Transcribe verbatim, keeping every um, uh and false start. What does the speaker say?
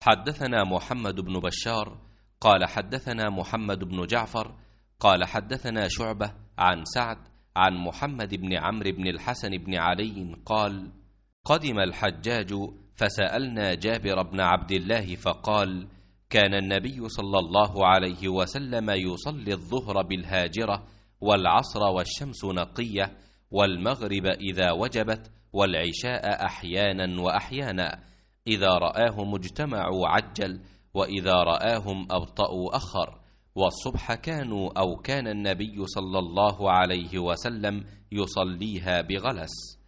حدثنا محمد بن بشار قال حدثنا محمد بن جعفر قال حدثنا شعبة عن سعد عن محمد بن عمرو بن الحسن بن علي قال: قدم الحجاج فسألنا جابر بن عبد الله فقال: كان النبي صلى الله عليه وسلم يصلي الظهر بالهاجرة والعصر والشمس نقية والمغرب إذا وجبت والعشاء أحيانا وأحيانا، إذا رآهم اجتمعوا عجل وإذا رآهم أبطأوا أخر، والصبح كانوا أو كان النبي صلى الله عليه وسلم يصليها بغلس.